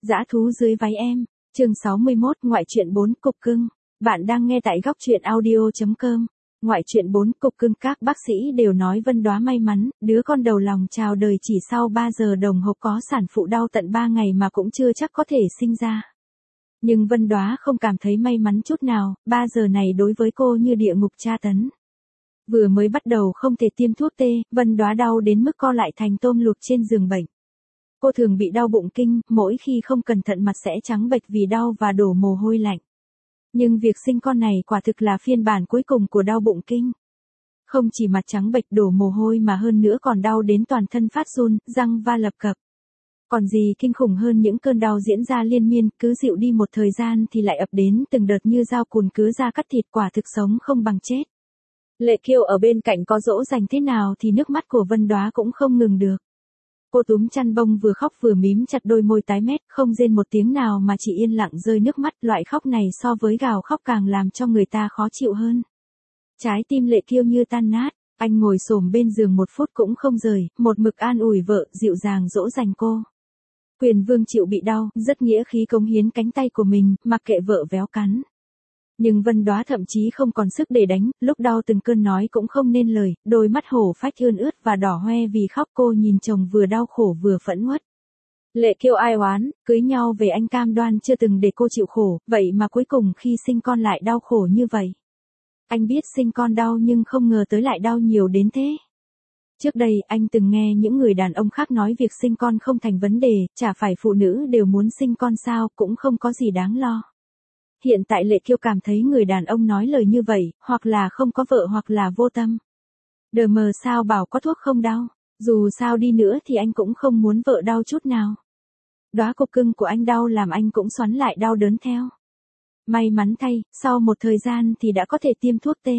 Dã thú dưới váy em, chương 61, ngoại truyện 4, cục cưng. Bạn đang nghe tại góc truyện audio.com. Ngoại truyện 4, cục cưng. Các bác sĩ đều nói Vân Đoá may mắn, đứa con đầu lòng chào đời chỉ sau 3 giờ đồng hồ có sản phụ đau tận 3 ngày mà cũng chưa chắc có thể sinh ra. Nhưng Vân Đoá không cảm thấy may mắn chút nào, 3 giờ này đối với cô như địa ngục tra tấn. Vừa mới bắt đầu không thể tiêm thuốc tê, Vân Đoá đau đến mức co lại thành tôm luộc trên giường bệnh. Cô thường bị đau bụng kinh, mỗi khi không cẩn thận mặt sẽ trắng bệch vì đau và đổ mồ hôi lạnh. Nhưng việc sinh con này quả thực là phiên bản cuối cùng của đau bụng kinh. Không chỉ mặt trắng bệch đổ mồ hôi mà hơn nữa còn đau đến toàn thân phát run, răng va lập cập. Còn gì kinh khủng hơn những cơn đau diễn ra liên miên, cứ dịu đi một thời gian thì lại ập đến từng đợt như dao cùn cứ ra cắt thịt, quả thực sống không bằng chết. Lệ Kiêu ở bên cạnh có dỗ dành thế nào thì nước mắt của Vân Đoá cũng không ngừng được. Cô túm chăn bông vừa khóc vừa mím chặt đôi môi tái mét, không rên một tiếng nào mà chỉ yên lặng rơi nước mắt. Loại khóc này so với gào khóc càng làm cho người ta khó chịu hơn. Trái tim Lệ Kiêu như tan nát, anh ngồi xổm bên giường 1 phút cũng không rời, một mực an ủi vợ, dịu dàng dỗ dành cô. Quyền Vương chịu bị đau, rất nghĩa khí cống hiến cánh tay của mình, mặc kệ vợ véo cắn. Nhưng Vân Đoá thậm chí không còn sức để đánh, lúc đau từng cơn nói cũng không nên lời, đôi mắt hổ phách ươn ướt và đỏ hoe vì khóc. Cô nhìn chồng vừa đau khổ vừa phẫn uất. Lệ Kiêu ai oán, cưới nhau về anh cam đoan chưa từng để cô chịu khổ, vậy mà cuối cùng khi sinh con lại đau khổ như vậy. Anh biết sinh con đau nhưng không ngờ tới lại đau nhiều đến thế. Trước đây anh từng nghe những người đàn ông khác nói việc sinh con không thành vấn đề, chả phải phụ nữ đều muốn sinh con sao, cũng không có gì đáng lo. Hiện tại Lệ Kiêu cảm thấy người đàn ông nói lời như vậy, hoặc là không có vợ hoặc là vô tâm. Đờ mờ sao bảo có thuốc không đau, dù sao đi nữa thì anh cũng không muốn vợ đau chút nào. Đóa cục cưng của anh đau làm anh cũng xoắn lại đau đớn theo. May mắn thay, sau một thời gian thì đã có thể tiêm thuốc tê.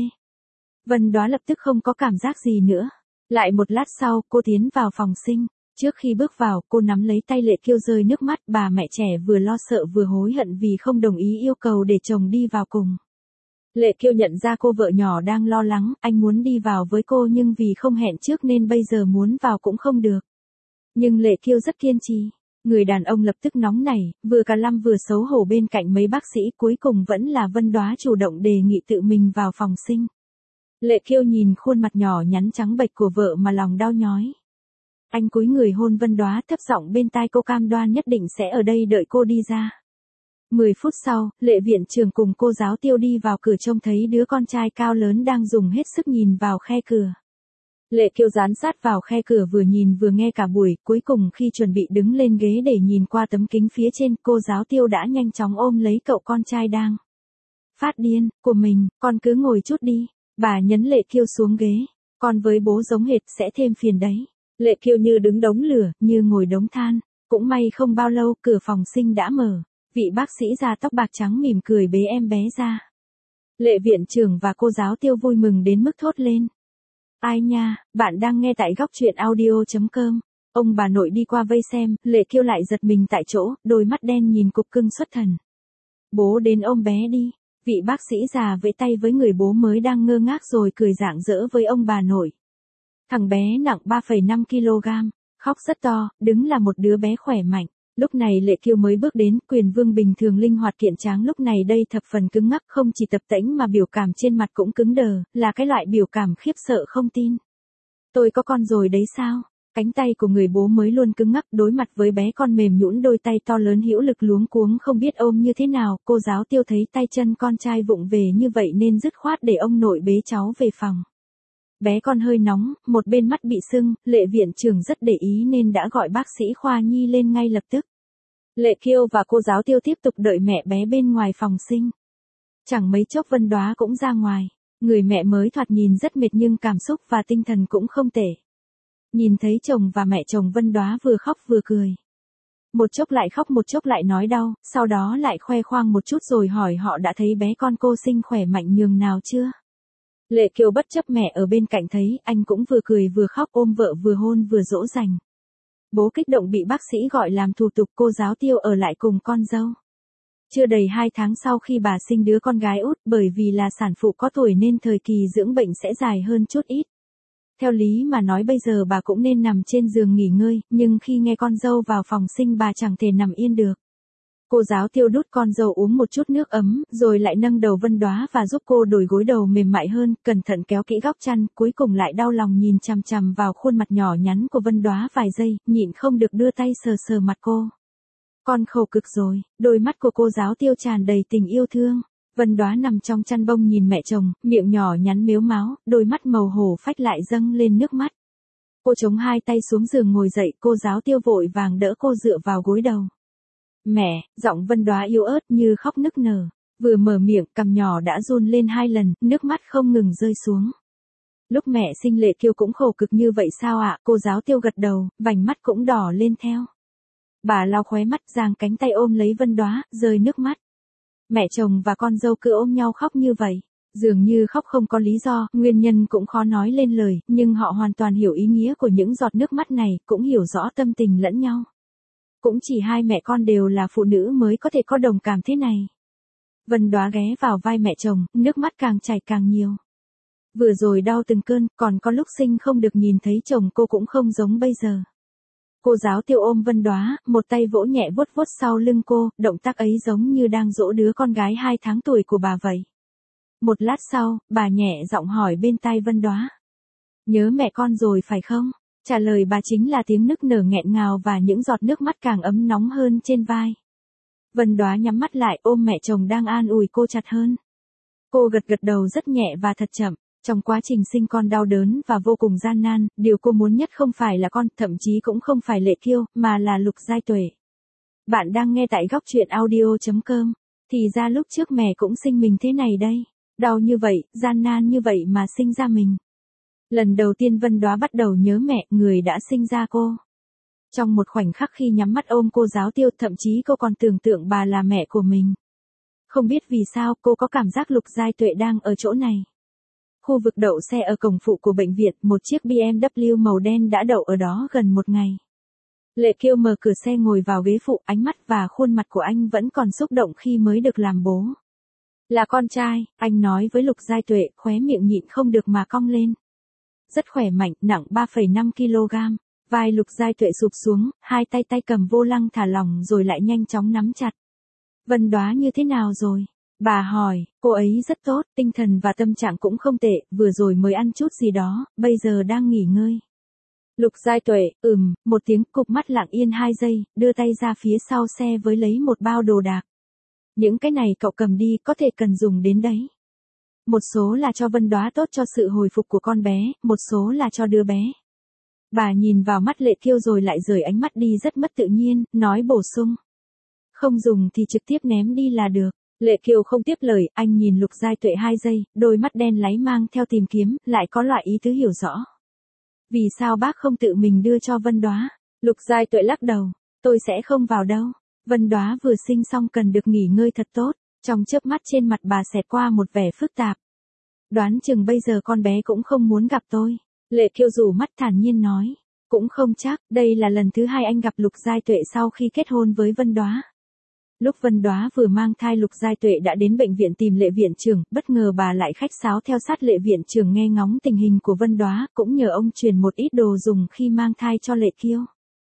Vân Đoá lập tức không có cảm giác gì nữa. Lại một lát sau, cô tiến vào phòng sinh. Trước khi bước vào, cô nắm lấy tay Lệ Kiêu rơi nước mắt, bà mẹ trẻ vừa lo sợ vừa hối hận vì không đồng ý yêu cầu để chồng đi vào cùng. Lệ Kiêu nhận ra cô vợ nhỏ đang lo lắng, anh muốn đi vào với cô nhưng vì không hẹn trước nên bây giờ muốn vào cũng không được. Nhưng Lệ Kiêu rất kiên trì. Người đàn ông lập tức nóng nảy, vừa cả lăm vừa xấu hổ bên cạnh mấy bác sĩ, cuối cùng vẫn là Vân Đoá chủ động đề nghị tự mình vào phòng sinh. Lệ Kiêu nhìn khuôn mặt nhỏ nhắn trắng bệch của vợ mà lòng đau nhói. Anh cúi người hôn Vân Đoá, thấp giọng bên tai cô cam đoan nhất định sẽ ở đây đợi cô đi ra. 10 phút sau, Lệ viện trưởng cùng cô giáo Tiêu đi vào cửa trông thấy đứa con trai cao lớn đang dùng hết sức nhìn vào khe cửa. Lệ Kiêu dán sát vào khe cửa vừa nhìn vừa nghe cả buổi, cuối cùng khi chuẩn bị đứng lên ghế để nhìn qua tấm kính phía trên, cô giáo Tiêu đã nhanh chóng ôm lấy cậu con trai đang phát điên của mình. Con cứ ngồi chút đi, bà nhấn Lệ Kiêu xuống ghế. Con với bố giống hệt sẽ thêm phiền đấy. Lệ Kiêu như đứng đống lửa, như ngồi đống than. Cũng may không bao lâu cửa phòng sinh đã mở. Vị bác sĩ già tóc bạc trắng mỉm cười bế em bé ra. Lệ viện trưởng và cô giáo Tiêu vui mừng đến mức thốt lên. Ai nha, bạn đang nghe tại góc truyện audio.com. Ông bà nội đi qua vây xem, Lệ Kiêu lại giật mình tại chỗ, đôi mắt đen nhìn cục cưng xuất thần. Bố đến ôm bé đi. Vị bác sĩ già vẫy tay với người bố mới đang ngơ ngác rồi cười rạng rỡ với ông bà nội. Thằng bé nặng 3,5 kg, khóc rất to, đứng là một đứa bé khỏe mạnh. Lúc này Lệ Kiêu mới bước đến, Quyền Vương bình thường linh hoạt kiện tráng lúc này đây thập phần cứng ngắc, không chỉ tập tễnh mà biểu cảm trên mặt cũng cứng đờ, là cái loại biểu cảm khiếp sợ không tin. Tôi có con rồi đấy sao? Cánh tay của người bố mới luôn cứng ngắc, đối mặt với bé con mềm nhũn đôi tay to lớn hữu lực luống cuống không biết ôm như thế nào. Cô giáo Tiêu thấy tay chân con trai vụng về như vậy nên dứt khoát để ông nội bế cháu về phòng. Bé con hơi nóng, một bên mắt bị sưng, Lệ viện trưởng rất để ý nên đã gọi bác sĩ khoa nhi lên ngay lập tức. Lệ Kiêu và cô giáo Tiêu tiếp tục đợi mẹ bé bên ngoài phòng sinh. Chẳng mấy chốc Vân Đoá cũng ra ngoài. Người mẹ mới thoạt nhìn rất mệt nhưng cảm xúc và tinh thần cũng không tệ. Nhìn thấy chồng và mẹ chồng, Vân Đoá vừa khóc vừa cười. Một chốc lại khóc một chốc lại nói đau, sau đó lại khoe khoang một chút rồi hỏi họ đã thấy bé con cô sinh khỏe mạnh nhường nào chưa. Lệ Kiêu bất chấp mẹ ở bên cạnh thấy, anh cũng vừa cười vừa khóc ôm vợ vừa hôn vừa dỗ dành. Bố kích động bị bác sĩ gọi làm thủ tục, cô giáo Tiêu ở lại cùng con dâu. Chưa đầy 2 tháng sau khi bà sinh đứa con gái út, bởi vì là sản phụ có tuổi nên thời kỳ dưỡng bệnh sẽ dài hơn chút ít. Theo lý mà nói bây giờ bà cũng nên nằm trên giường nghỉ ngơi, nhưng khi nghe con dâu vào phòng sinh bà chẳng thể nằm yên được. Cô giáo Tiêu đút con dâu uống một chút nước ấm, rồi lại nâng đầu Vân Đóa và giúp cô đổi gối đầu mềm mại hơn, cẩn thận kéo kỹ góc chăn, cuối cùng lại đau lòng nhìn chằm chằm vào khuôn mặt nhỏ nhắn của Vân Đóa vài giây, nhịn không được đưa tay sờ sờ mặt cô. Con khổ cực rồi, đôi mắt của cô giáo Tiêu tràn đầy tình yêu thương. Vân Đóa nằm trong chăn bông nhìn mẹ chồng, miệng nhỏ nhắn mếu máo, đôi mắt màu hổ phách lại dâng lên nước mắt. Cô chống hai tay xuống giường ngồi dậy, cô giáo Tiêu vội vàng đỡ cô dựa vào gối đầu. Mẹ, giọng Vân Đóa yếu ớt như khóc nức nở. Vừa mở miệng, cằm nhỏ đã run lên 2 lần, nước mắt không ngừng rơi xuống. Lúc mẹ sinh Lệ Kiều cũng khổ cực như vậy sao ạ? Cô giáo Tiêu gật đầu, vành mắt cũng đỏ lên theo. Bà lau khóe mắt, giang cánh tay ôm lấy Vân Đóa, rơi nước mắt. Mẹ chồng và con dâu cứ ôm nhau khóc như vậy. Dường như khóc không có lý do, nguyên nhân cũng khó nói lên lời, nhưng họ hoàn toàn hiểu ý nghĩa của những giọt nước mắt này, cũng hiểu rõ tâm tình lẫn nhau. Cũng chỉ hai mẹ con đều là phụ nữ mới có thể có đồng cảm thế này. Vân Đóa ghé vào vai mẹ chồng, nước mắt càng chảy càng nhiều. Vừa rồi đau từng cơn, còn có lúc sinh không được nhìn thấy chồng cô cũng không giống bây giờ. Cô giáo Tiêu ôm Vân Đóa, một tay vỗ nhẹ vuốt vuốt sau lưng cô, động tác ấy giống như đang dỗ đứa con gái 2 tháng tuổi của bà vậy. Một lát sau, bà nhẹ giọng hỏi bên tai Vân Đóa. Nhớ mẹ con rồi phải không? Trả lời bà chính là tiếng nức nở nghẹn ngào và những giọt nước mắt càng ấm nóng hơn trên vai. Vân Đóa nhắm mắt lại ôm mẹ chồng đang an ủi cô chặt hơn. Cô gật gật đầu rất nhẹ và thật chậm. Trong quá trình sinh con đau đớn và vô cùng gian nan, điều cô muốn nhất không phải là con, thậm chí cũng không phải Lệ Kiều, mà là Lục Giai Tuệ. Bạn đang nghe tại góc truyện audio.com. Thì ra lúc trước mẹ cũng sinh mình thế này đây. Đau như vậy, gian nan như vậy mà sinh ra mình. Lần đầu tiên Vân Đóa bắt đầu nhớ mẹ, người đã sinh ra cô. Trong một khoảnh khắc khi nhắm mắt ôm cô giáo Tiêu, thậm chí cô còn tưởng tượng bà là mẹ của mình. Không biết vì sao cô có cảm giác Lục Giai Tuệ đang ở chỗ này. Khu vực đậu xe ở cổng phụ của bệnh viện, một chiếc BMW màu đen đã đậu ở đó gần 1 ngày. Lệ Kiều mở cửa xe ngồi vào ghế phụ, ánh mắt và khuôn mặt của anh vẫn còn xúc động khi mới được làm bố. Là con trai, anh nói với Lục Giai Tuệ, khóe miệng nhịn không được mà cong lên. Rất khỏe mạnh, nặng 3,5 kg. Vai Lục Giai Tuệ sụp xuống, hai tay cầm vô lăng thả lỏng rồi lại nhanh chóng nắm chặt. Vân Đóa như thế nào rồi? Bà hỏi, cô ấy rất tốt, tinh thần và tâm trạng cũng không tệ, vừa rồi mới ăn chút gì đó, bây giờ đang nghỉ ngơi. Lục Giai Tuệ, một tiếng, cụp mắt lặng yên 2 giây, đưa tay ra phía sau xe với lấy một bao đồ đạc. Những cái này cậu cầm đi, có thể cần dùng đến đấy. Một số là cho Vân Đóa tốt cho sự hồi phục của con bé, một số là cho đứa bé. Bà nhìn vào mắt Lệ Kiều rồi lại rời ánh mắt đi rất mất tự nhiên, nói bổ sung. Không dùng thì trực tiếp ném đi là được. Lệ Kiều không tiếp lời, anh nhìn Lục Giai Tuệ 2 giây, đôi mắt đen láy mang theo tìm kiếm, lại có loại ý tứ hiểu rõ. Vì sao bác không tự mình đưa cho Vân Đóa? Lục Giai Tuệ lắc đầu, tôi sẽ không vào đâu. Vân Đóa vừa sinh xong cần được nghỉ ngơi thật tốt, trong chớp mắt trên mặt bà xẹt qua một vẻ phức tạp. Đoán chừng bây giờ con bé cũng không muốn gặp tôi. Lệ Kiều rủ mắt thản nhiên nói, cũng không chắc, đây là lần thứ 2 anh gặp Lục Giai Tuệ sau khi kết hôn với Vân Đóa. Lúc Vân Đóa vừa mang thai Lục Giai Tuệ đã đến bệnh viện tìm Lệ viện trưởng, bất ngờ bà lại khách sáo theo sát Lệ viện trưởng nghe ngóng tình hình của Vân Đóa, cũng nhờ ông truyền một ít đồ dùng khi mang thai cho Lệ Kiều.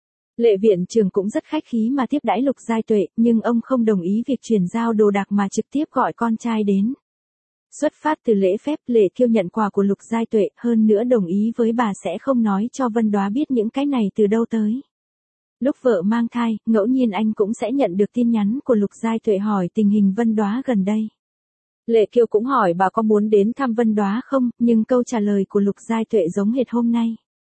Lệ viện trưởng cũng rất khách khí mà tiếp đãi Lục Giai Tuệ, nhưng ông không đồng ý việc chuyển giao đồ đạc mà trực tiếp gọi con trai đến. Xuất phát từ lễ phép, Lệ Kiều nhận quà của Lục Giai Tuệ, hơn nữa đồng ý với bà sẽ không nói cho Vân Đóa biết những cái này từ đâu tới. Lúc vợ mang thai, ngẫu nhiên anh cũng sẽ nhận được tin nhắn của Lục Giai Tuệ hỏi tình hình Vân Đóa gần đây. Lệ Kiều cũng hỏi bà có muốn đến thăm Vân Đóa không, nhưng câu trả lời của Lục Giai Tuệ giống hệt hôm nay.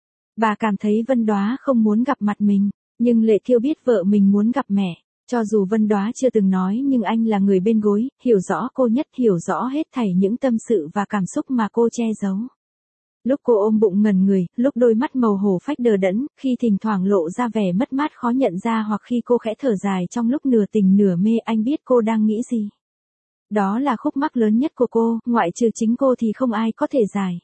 Bà cảm thấy Vân Đóa không muốn gặp mặt mình, nhưng Lệ Kiều biết vợ mình muốn gặp mẹ. Cho dù Vân Đóa chưa từng nói nhưng anh là người bên gối, hiểu rõ cô nhất, hiểu rõ hết thảy những tâm sự và cảm xúc mà cô che giấu. Lúc cô ôm bụng ngẩn người, lúc đôi mắt màu hổ phách đờ đẫn, khi thỉnh thoảng lộ ra vẻ mất mát khó nhận ra hoặc khi cô khẽ thở dài trong lúc nửa tỉnh nửa mê, anh biết cô đang nghĩ gì. Đó là khúc mắc lớn nhất của cô, ngoại trừ chính cô thì không ai có thể giải.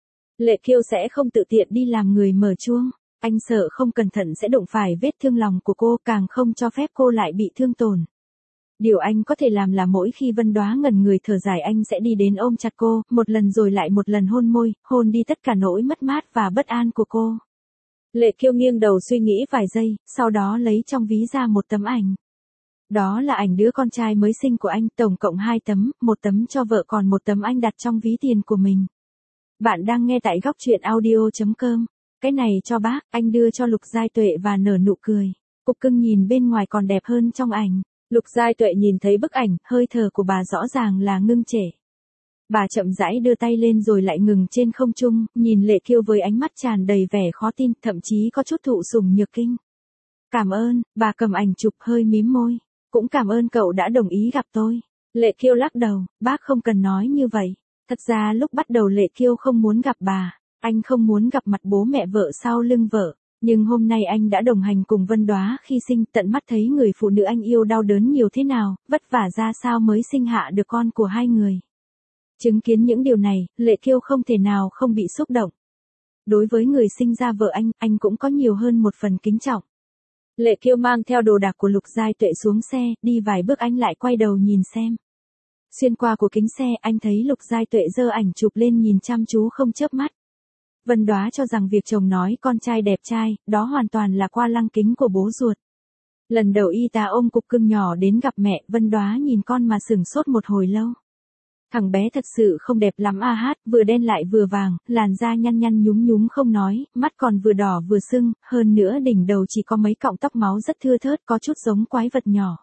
Lệ Kiều sẽ không tự tiện đi làm người mở chuông. Anh sợ không cẩn thận sẽ đụng phải vết thương lòng của cô, càng không cho phép cô lại bị thương tổn. Điều anh có thể làm là mỗi khi Vân Đóa ngẩn người thở dài anh sẽ đi đến ôm chặt cô, một lần rồi lại một lần hôn môi, hôn đi tất cả nỗi mất mát và bất an của cô. Lệ Kiều nghiêng đầu suy nghĩ vài giây, sau đó lấy trong ví ra một tấm ảnh. Đó là ảnh đứa con trai mới sinh của anh, tổng cộng 2 tấm, một tấm cho vợ còn một tấm anh đặt trong ví tiền của mình. Bạn đang nghe tại góc truyện audio.com. Cái này cho bác, anh đưa cho Lục Giai Tuệ và nở nụ cười. Cục cưng nhìn bên ngoài còn đẹp hơn trong ảnh. Lục Giai Tuệ nhìn thấy bức ảnh, hơi thở của bà rõ ràng là ngưng trệ. Bà chậm rãi đưa tay lên rồi lại ngừng trên không trung, nhìn Lệ Kiêu với ánh mắt tràn đầy vẻ khó tin, thậm chí có chút thụ sủng nhược kinh. Cảm ơn, bà cầm ảnh chụp hơi mím môi. Cũng cảm ơn cậu đã đồng ý gặp tôi. Lệ Kiêu lắc đầu, bác không cần nói như vậy. Thật ra lúc bắt đầu Lệ Kiêu không muốn gặp bà, anh không muốn gặp mặt bố mẹ vợ sau lưng vợ. Nhưng hôm nay anh đã đồng hành cùng Vân Đóa khi sinh, tận mắt thấy người phụ nữ anh yêu đau đớn nhiều thế nào, vất vả ra sao mới sinh hạ được con của hai người. Chứng kiến những điều này, Lệ Kiêu không thể nào không bị xúc động. Đối với người sinh ra vợ anh cũng có nhiều hơn một phần kính trọng. Lệ Kiêu mang theo đồ đạc của Lục Giai Tuệ xuống xe, đi vài bước anh lại quay đầu nhìn xem. Xuyên qua của kính xe anh thấy Lục Giai Tuệ giơ ảnh chụp lên nhìn chăm chú không chớp mắt. Vân Đóa cho rằng việc chồng nói con trai đẹp trai, đó hoàn toàn là qua lăng kính của bố ruột. Lần đầu y tá ôm cục cưng nhỏ đến gặp mẹ, Vân Đóa nhìn con mà sửng sốt một hồi lâu. Thằng bé thật sự không đẹp lắm a hát, vừa đen lại vừa vàng, làn da nhăn nhăn nhúm nhúm không nói, mắt còn vừa đỏ vừa sưng, hơn nữa đỉnh đầu chỉ có mấy cọng tóc máu rất thưa thớt, có chút giống quái vật nhỏ.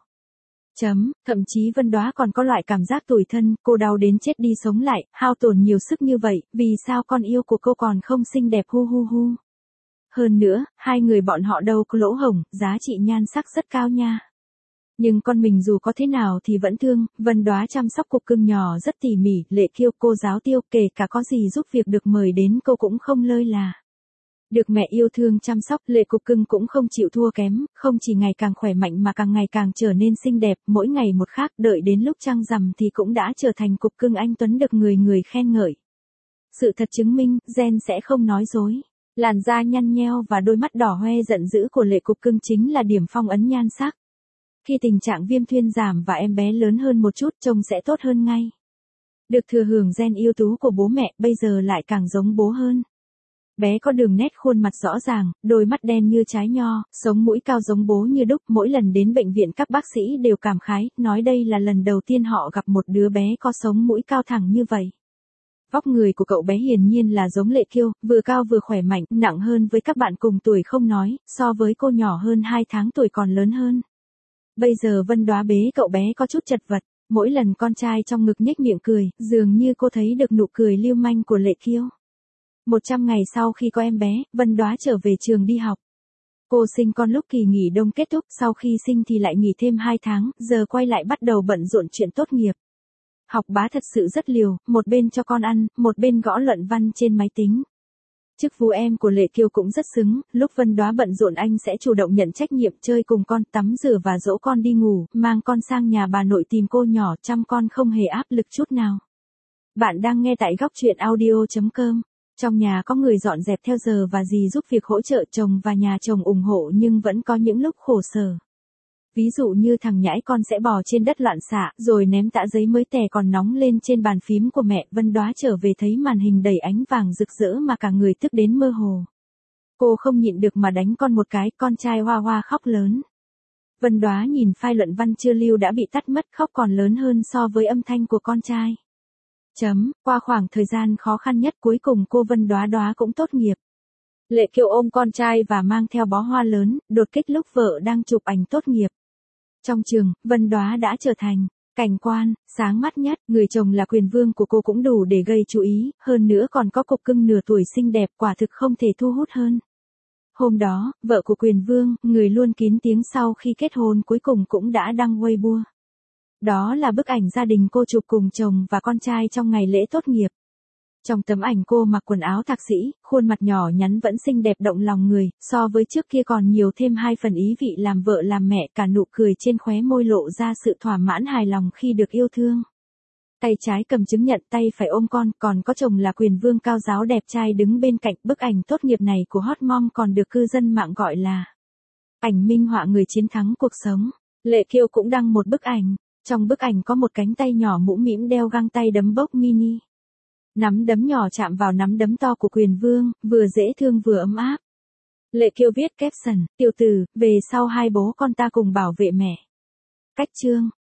Thậm chí Vân Đóa còn có loại cảm giác tủi thân, cô đau đến chết đi sống lại, hao tổn nhiều sức như vậy, vì sao con yêu của cô còn không xinh đẹp hu hu hu. Hơn nữa, hai người bọn họ đâu có lỗ hổng, giá trị nhan sắc rất cao nha. Nhưng con mình dù có thế nào thì vẫn thương, Vân Đóa chăm sóc cục cưng nhỏ rất tỉ mỉ, Lệ Kiêu cô giáo Tiêu kể cả có gì giúp việc được mời đến cô cũng không lơi là. Được mẹ yêu thương chăm sóc, Lệ cục cưng cũng không chịu thua kém, không chỉ ngày càng khỏe mạnh mà càng ngày càng trở nên xinh đẹp, mỗi ngày một khác, đợi đến lúc trăng rằm thì cũng đã trở thành cục cưng anh tuấn được người người khen ngợi. Sự thật chứng minh, gen sẽ không nói dối. Làn da nhăn nheo và đôi mắt đỏ hoe giận dữ của Lệ cục cưng chính là điểm phong ấn nhan sắc. Khi tình trạng viêm thuyên giảm và em bé lớn hơn một chút, trông sẽ tốt hơn ngay. Được thừa hưởng gen ưu tú của bố mẹ, bây giờ lại càng giống bố hơn. Bé có đường nét khuôn mặt rõ ràng, đôi mắt đen như trái nho, sống mũi cao giống bố như đúc. Mỗi lần đến bệnh viện các bác sĩ đều cảm khái, nói đây là lần đầu tiên họ gặp một đứa bé có sống mũi cao thẳng như vậy. Vóc người của cậu bé hiển nhiên là giống Lệ Kiêu, vừa cao vừa khỏe mạnh, nặng hơn với các bạn cùng tuổi không nói, so với cô nhỏ hơn 2 tháng tuổi còn lớn hơn. Bây giờ Vân Đóa bế cậu bé có chút chật vật, mỗi lần con trai trong ngực nhếch miệng cười, dường như cô thấy được nụ cười lưu manh của Lệ Kiêu. 100 ngày sau khi có em bé, Vân Đóa trở về trường đi học. Cô sinh con lúc kỳ nghỉ đông kết thúc, sau khi sinh thì lại nghỉ thêm 2 tháng, giờ quay lại bắt đầu bận rộn chuyện tốt nghiệp. Học bá thật sự rất liều, một bên cho con ăn, một bên gõ luận văn trên máy tính. Chức vụ em của Lệ Kiêu cũng rất xứng, lúc Vân Đóa bận rộn anh sẽ chủ động nhận trách nhiệm chơi cùng con, tắm rửa và dỗ con đi ngủ, mang con sang nhà bà nội tìm cô nhỏ, chăm con không hề áp lực chút nào. Bạn đang nghe tại góc truyện audio.com. Trong nhà có người dọn dẹp theo giờ và dì giúp việc hỗ trợ chồng và nhà chồng ủng hộ nhưng vẫn có những lúc khổ sở. Ví dụ như thằng nhãi con sẽ bò trên đất loạn xạ, rồi ném tã giấy mới tè còn nóng lên trên bàn phím của mẹ. Vân Đóa trở về thấy màn hình đầy ánh vàng rực rỡ mà cả người tức đến mơ hồ. Cô không nhịn được mà đánh con một cái, con trai hoa hoa khóc lớn. Vân Đóa nhìn file luận văn chưa lưu đã bị tắt mất, khóc còn lớn hơn so với âm thanh của con trai. Qua khoảng thời gian khó khăn nhất cuối cùng cô Vân Đóa cũng tốt nghiệp. Lệ Kiêu ôm con trai và mang theo bó hoa lớn, đột kích lúc vợ đang chụp ảnh tốt nghiệp. Trong trường, Vân Đóa đã trở thành cảnh quan, sáng mắt nhất, người chồng là quyền vương của cô cũng đủ để gây chú ý, hơn nữa còn có cục cưng nửa tuổi xinh đẹp, quả thực không thể thu hút hơn. Hôm đó, vợ của quyền vương, người luôn kín tiếng sau khi kết hôn cuối cùng cũng đã đăng Weibo. Đó là bức ảnh gia đình cô chụp cùng chồng và con trai trong ngày lễ tốt nghiệp. Trong tấm ảnh cô mặc quần áo thạc sĩ, khuôn mặt nhỏ nhắn vẫn xinh đẹp động lòng người, so với trước kia còn nhiều thêm 2 phần ý vị làm vợ làm mẹ, cả nụ cười trên khóe môi lộ ra sự thỏa mãn hài lòng khi được yêu thương. Tay trái cầm chứng nhận, tay phải ôm con, còn có chồng là quyền vương cao giáo đẹp trai đứng bên cạnh. Bức ảnh tốt nghiệp này của Hot Mom còn được cư dân mạng gọi là ảnh minh họa người chiến thắng cuộc sống. Lệ Kiêu cũng đăng một bức ảnh. Trong bức ảnh có một cánh tay nhỏ mũm mĩm đeo găng tay đấm bốc mini. Nắm đấm nhỏ chạm vào nắm đấm to của quyền vương, vừa dễ thương vừa ấm áp. Lệ Kiêu viết caption, tiểu tử, về sau hai bố con ta cùng bảo vệ mẹ. Cách chương